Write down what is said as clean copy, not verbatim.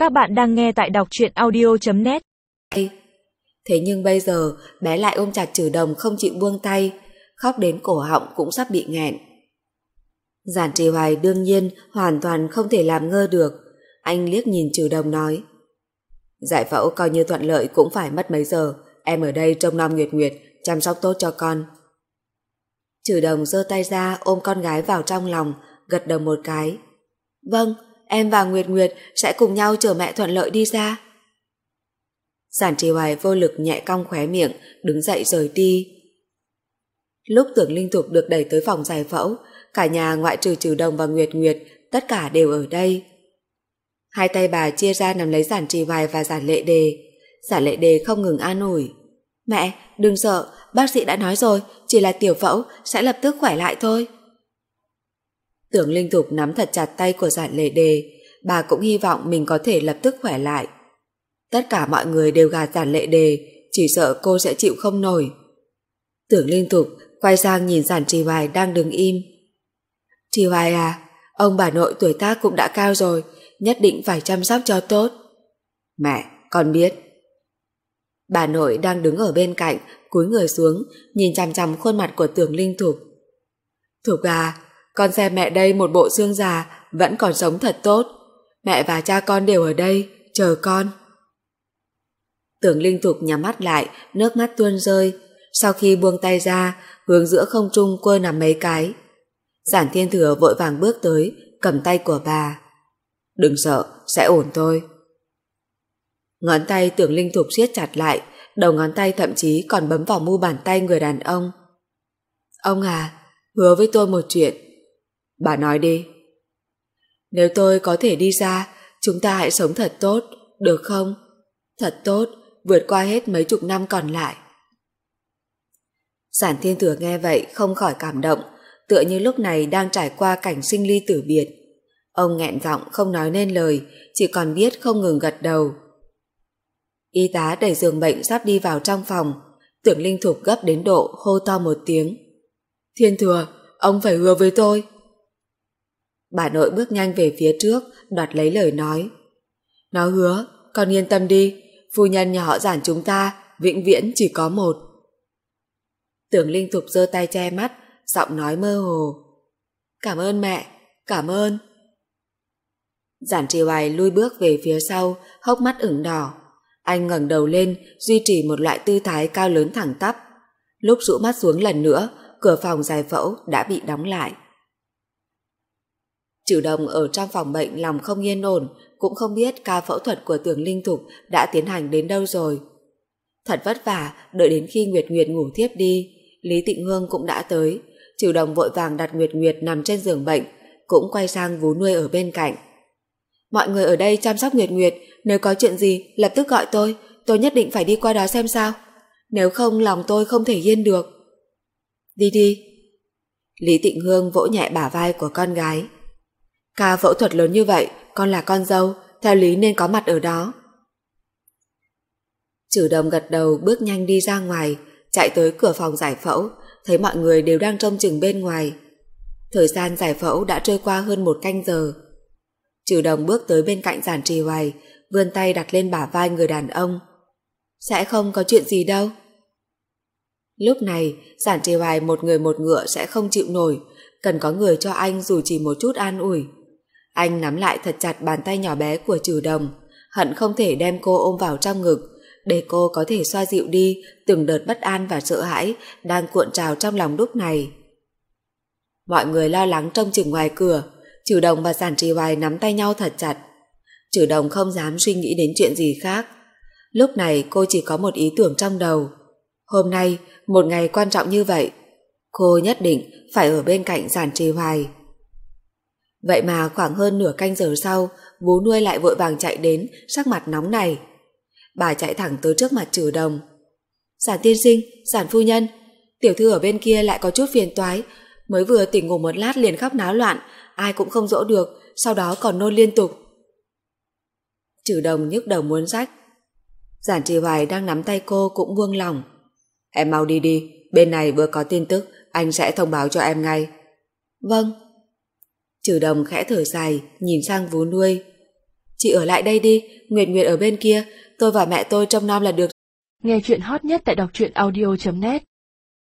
Các bạn đang nghe tại đọc truyện audio.net. Thế nhưng bây giờ bé lại ôm chặt Trừ Đồng không chịu buông tay, khóc đến cổ họng cũng sắp bị nghẹn. Giản Trì Hoài đương nhiên hoàn toàn không thể làm ngơ được. Anh liếc nhìn Trừ Đồng nói: giải phẫu coi như thuận lợi cũng phải mất mấy giờ, em ở đây trông nom Nguyệt Nguyệt, chăm sóc tốt cho con. Trừ Đồng giơ tay ra ôm con gái vào trong lòng, gật đầu một cái. Vâng, em và Nguyệt Nguyệt sẽ cùng nhau chờ mẹ thuận lợi đi ra. Giản Trì Hoài vô lực nhẹ cong khóe miệng, đứng dậy rời đi. Lúc Tưởng Linh Thục được đẩy tới phòng giải phẫu, cả nhà ngoại trừ Trừ Đồng và Nguyệt Nguyệt, tất cả đều ở đây. Hai tay bà chia ra nắm lấy Giản Trì Hoài và Giản Lệ Đề. Giản Lệ Đề không ngừng an ủi: mẹ, đừng sợ, bác sĩ đã nói rồi, chỉ là tiểu phẫu, sẽ lập tức khỏe lại thôi. Tưởng Linh Thục nắm thật chặt tay của Giản Lệ Đề, bà cũng hy vọng mình có thể lập tức khỏe lại. Tất cả mọi người đều gạt Giản Lệ Đề, chỉ sợ cô sẽ chịu không nổi. Tưởng Linh Thục quay sang nhìn Giản Trì Hoài đang đứng im. Trì Hoài à, ông bà nội tuổi tác cũng đã cao rồi, nhất định phải chăm sóc cho tốt. Mẹ, con biết. Bà nội đang đứng ở bên cạnh, cúi người xuống, nhìn chằm chằm khuôn mặt của Tưởng Linh Thục. Thục à, con xem mẹ đây một bộ xương già, vẫn còn sống thật tốt. Mẹ và cha con đều ở đây, chờ con. Tưởng Linh Thục nhắm mắt lại, nước mắt tuôn rơi. Sau khi buông tay ra, hướng giữa không trung quơ nằm mấy cái. Giản Thiên Thừa vội vàng bước tới, cầm tay của bà. Đừng sợ, sẽ ổn thôi. Ngón tay Tưởng Linh Thục siết chặt lại, đầu ngón tay thậm chí còn bấm vào mu bàn tay người đàn ông. Ông à, hứa với tôi một chuyện. Bà nói đi. Nếu tôi có thể đi ra, chúng ta hãy sống thật tốt, được không? Thật tốt, vượt qua hết mấy chục năm còn lại. Giản Thiên Thừa nghe vậy không khỏi cảm động, tựa như lúc này đang trải qua cảnh sinh ly tử biệt. Ông nghẹn giọng không nói nên lời, chỉ còn biết không ngừng gật đầu. Y tá đẩy giường bệnh sắp đi vào trong phòng. Tưởng Linh Thục gấp đến độ hô to một tiếng. Thiên Thừa, ông phải hứa với tôi. Bà nội bước nhanh về phía trước, đoạt lấy lời nói. Nó hứa, con yên tâm đi, phu nhân nhà họ Giản chúng ta vĩnh viễn chỉ có một. Tưởng Linh Thục giơ tay che mắt, giọng nói mơ hồ. Cảm ơn mẹ, cảm ơn. Giản Trì Hoài lui bước về phía sau, hốc mắt ửng đỏ. Anh ngẩng đầu lên, duy trì một loại tư thái cao lớn thẳng tắp. Lúc rũ mắt xuống lần nữa, cửa phòng giải phẫu đã bị đóng lại. Trừ Đồng ở trong phòng bệnh lòng không yên ổn, cũng không biết ca phẫu thuật của Tưởng Linh Thục đã tiến hành đến đâu rồi. Thật vất vả, đợi đến khi Nguyệt Nguyệt ngủ thiếp đi, Lý Tịnh Hương cũng đã tới. Trừ Đồng vội vàng đặt Nguyệt Nguyệt nằm trên giường bệnh, cũng quay sang vú nuôi ở bên cạnh. Mọi người ở đây chăm sóc Nguyệt Nguyệt, nếu có chuyện gì lập tức gọi tôi nhất định phải đi qua đó xem sao. Nếu không lòng tôi không thể yên được. Đi đi. Lý Tịnh Hương vỗ nhẹ bả vai của con gái. Ca phẫu thuật lớn như vậy, con là con dâu, theo lý nên có mặt ở đó. Trừ Đồng gật đầu bước nhanh đi ra ngoài, chạy tới cửa phòng giải phẫu, thấy mọi người đều đang trông chừng bên ngoài. Thời gian giải phẫu đã trôi qua hơn 1 canh giờ. Trừ Đồng bước tới bên cạnh Giản Trì Hoài, vươn tay đặt lên bả vai người đàn ông. Sẽ không có chuyện gì đâu. Lúc này, Giản Trì Hoài một người một ngựa sẽ không chịu nổi, cần có người cho anh dù chỉ một chút an ủi. Anh nắm lại thật chặt bàn tay nhỏ bé của Trừ Đồng, hận không thể đem cô ôm vào trong ngực, để cô có thể xoa dịu đi từng đợt bất an và sợ hãi đang cuộn trào trong lòng lúc này. Mọi người lo lắng trông chừng ngoài cửa. Trừ Đồng và Giản Trì Hoài nắm tay nhau thật chặt. Trừ Đồng không dám suy nghĩ đến chuyện gì khác. Lúc này cô chỉ có một ý tưởng trong đầu. Hôm nay, một ngày quan trọng như vậy, cô nhất định phải ở bên cạnh Giản Trì Hoài. Vậy mà khoảng hơn nửa canh giờ sau, vú nuôi lại vội vàng chạy đến, sắc mặt nóng này. Bà chạy thẳng tới trước mặt Trừ Đồng. Giản tiên sinh, Giản phu nhân, tiểu thư ở bên kia lại có chút phiền toái, mới vừa tỉnh ngủ một lát liền khóc náo loạn, ai cũng không dỗ được, sau đó còn nôn liên tục. Trừ Đồng nhức đầu muốn rách. Giản Trì Hoài đang nắm tay cô cũng buông lỏng. Em mau đi đi, bên này vừa có tin tức, anh sẽ thông báo cho em ngay. Vâng. Trừ Đồng khẽ thở dài, nhìn sang vú nuôi. Chị ở lại đây đi, Nguyệt Nguyệt ở bên kia, tôi và mẹ tôi trông nom là được. Nghe chuyện hot nhất tại đọc truyện audio.net